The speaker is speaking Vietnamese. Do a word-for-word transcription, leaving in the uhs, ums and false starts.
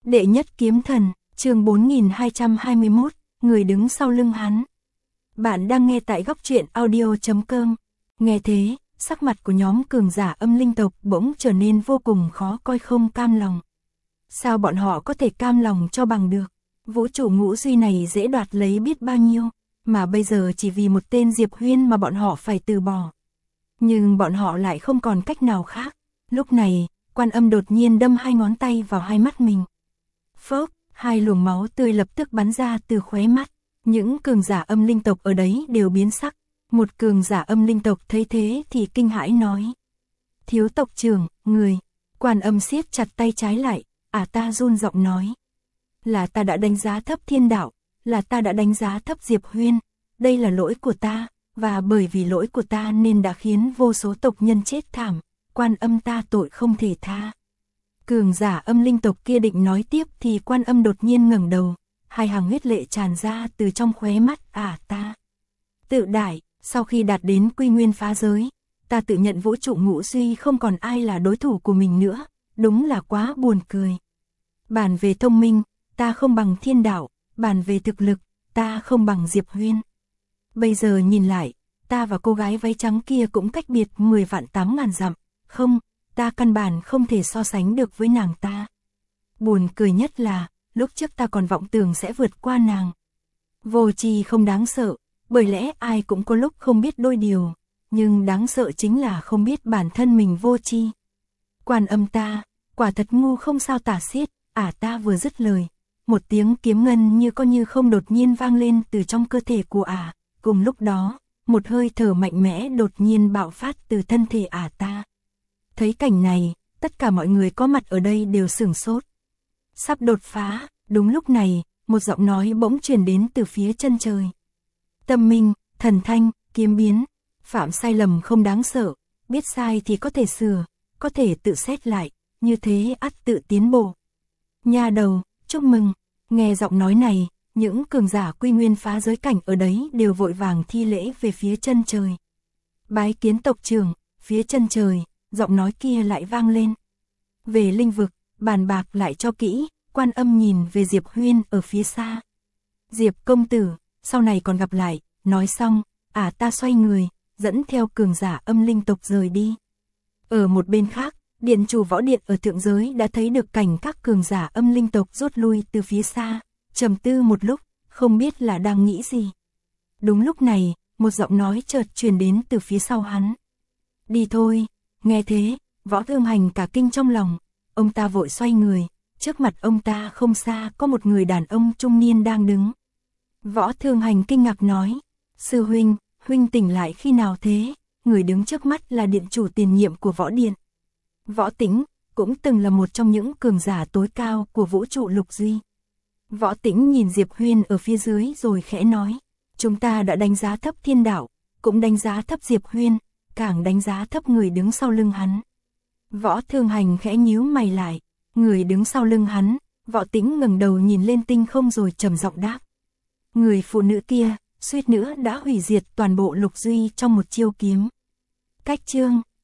Đệ nhất kiếm thần, chương bốn nghìn hai trăm hai mươi mốt, người đứng sau lưng hắn. Bạn đang nghe tại góc truyện audio chấm com. Nghe thế, sắc mặt của nhóm cường giả âm linh tộc bỗng trở nên vô cùng khó coi, không cam lòng. Sao bọn họ có thể cam lòng cho bằng được? Vũ trụ ngũ duy này dễ đoạt lấy biết bao nhiêu, mà bây giờ chỉ vì một tên Diệp Huyên mà bọn họ phải từ bỏ. Nhưng bọn họ lại không còn cách nào khác. Lúc này, Quan Âm đột nhiên đâm hai ngón tay vào hai mắt mình. Phốc, hai luồng máu tươi lập tức bắn ra từ khóe mắt. Những cường giả âm linh tộc ở đấy đều biến sắc. Một cường giả âm linh tộc thấy thế thì kinh hãi nói: Thiếu tộc trưởng, người. Quan Âm siết chặt tay trái lại, à ta run giọng nói: Là ta đã đánh giá thấp thiên đạo, là ta đã đánh giá thấp Diệp Huyên. Đây là lỗi của ta, và bởi vì lỗi của ta nên đã khiến vô số tộc nhân chết thảm. Quan Âm ta tội không thể tha. Cường giả âm linh tộc kia định nói tiếp thì Quan Âm đột nhiên ngẩng đầu, hai hàng huyết lệ tràn ra từ trong khóe mắt. À ta tự đại, sau khi đạt đến quy nguyên phá giới, ta tự nhận vũ trụ ngũ duy không còn ai là đối thủ của mình nữa, đúng là quá buồn cười. Bàn về thông minh, ta không bằng thiên đạo, bàn về thực lực, ta không bằng Diệp Huyên. Bây giờ nhìn lại, ta và cô gái váy trắng kia cũng cách biệt mười vạn tám ngàn dặm, không, ta căn bản không thể so sánh được với nàng ta. Buồn cười nhất là, lúc trước ta còn vọng tưởng sẽ vượt qua nàng. Vô tri không đáng sợ, bởi lẽ ai cũng có lúc không biết đôi điều, nhưng đáng sợ chính là không biết bản thân mình vô tri. Quan Âm ta, quả thật ngu không sao tả xiết. À ta vừa dứt lời, một tiếng kiếm ngân như có như không đột nhiên vang lên từ trong cơ thể của ả. À. Cùng lúc đó, một hơi thở mạnh mẽ đột nhiên bạo phát từ thân thể ả à ta. Thấy cảnh này, tất cả mọi người có mặt ở đây đều sửng sốt. Sắp đột phá, đúng lúc này, một giọng nói bỗng truyền đến từ phía chân trời. Tâm minh, thần thanh, kiếm biến, phạm sai lầm không đáng sợ, biết sai thì có thể sửa, có thể tự xét lại, như thế ắt tự tiến bộ. Nha đầu, chúc mừng. Nghe giọng nói này, những cường giả quy nguyên phá giới cảnh ở đấy đều vội vàng thi lễ về phía chân trời. Bái kiến tộc trưởng. Phía chân trời, giọng nói kia lại vang lên. Về linh vực, bàn bạc lại cho kỹ. Quan Âm nhìn về Diệp Huyên ở phía xa. Diệp công tử, sau này còn gặp lại. Nói xong, à ta xoay người, dẫn theo cường giả âm linh tộc rời đi. Ở một bên khác, Điện chủ võ điện ở thượng giới đã thấy được cảnh các cường giả âm linh tộc rút lui từ phía xa, trầm tư một lúc, không biết là đang nghĩ gì. Đúng lúc này, một giọng nói chợt truyền đến từ phía sau hắn. Đi thôi. Nghe thế, Võ Thương Hành cả kinh trong lòng, ông ta vội xoay người, trước mặt ông ta không xa có một người đàn ông trung niên đang đứng. Võ Thương Hành kinh ngạc nói: Sư huynh, huynh tỉnh lại khi nào thế? Người đứng trước mắt là điện chủ tiền nhiệm của võ điện. Võ Tĩnh, cũng từng là một trong những cường giả tối cao của vũ trụ lục duy. Võ Tĩnh nhìn Diệp Huyên ở phía dưới rồi khẽ nói: Chúng ta đã đánh giá thấp thiên đạo, cũng đánh giá thấp Diệp Huyên, càng đánh giá thấp người đứng sau lưng hắn. Võ Thương Hành khẽ nhíu mày lại, người đứng sau lưng hắn. Võ Tĩnh ngẩng đầu nhìn lên tinh không rồi trầm giọng đáp: Người phụ nữ kia, suýt nữa đã hủy diệt toàn bộ lục duy trong một chiêu kiếm. Cách chương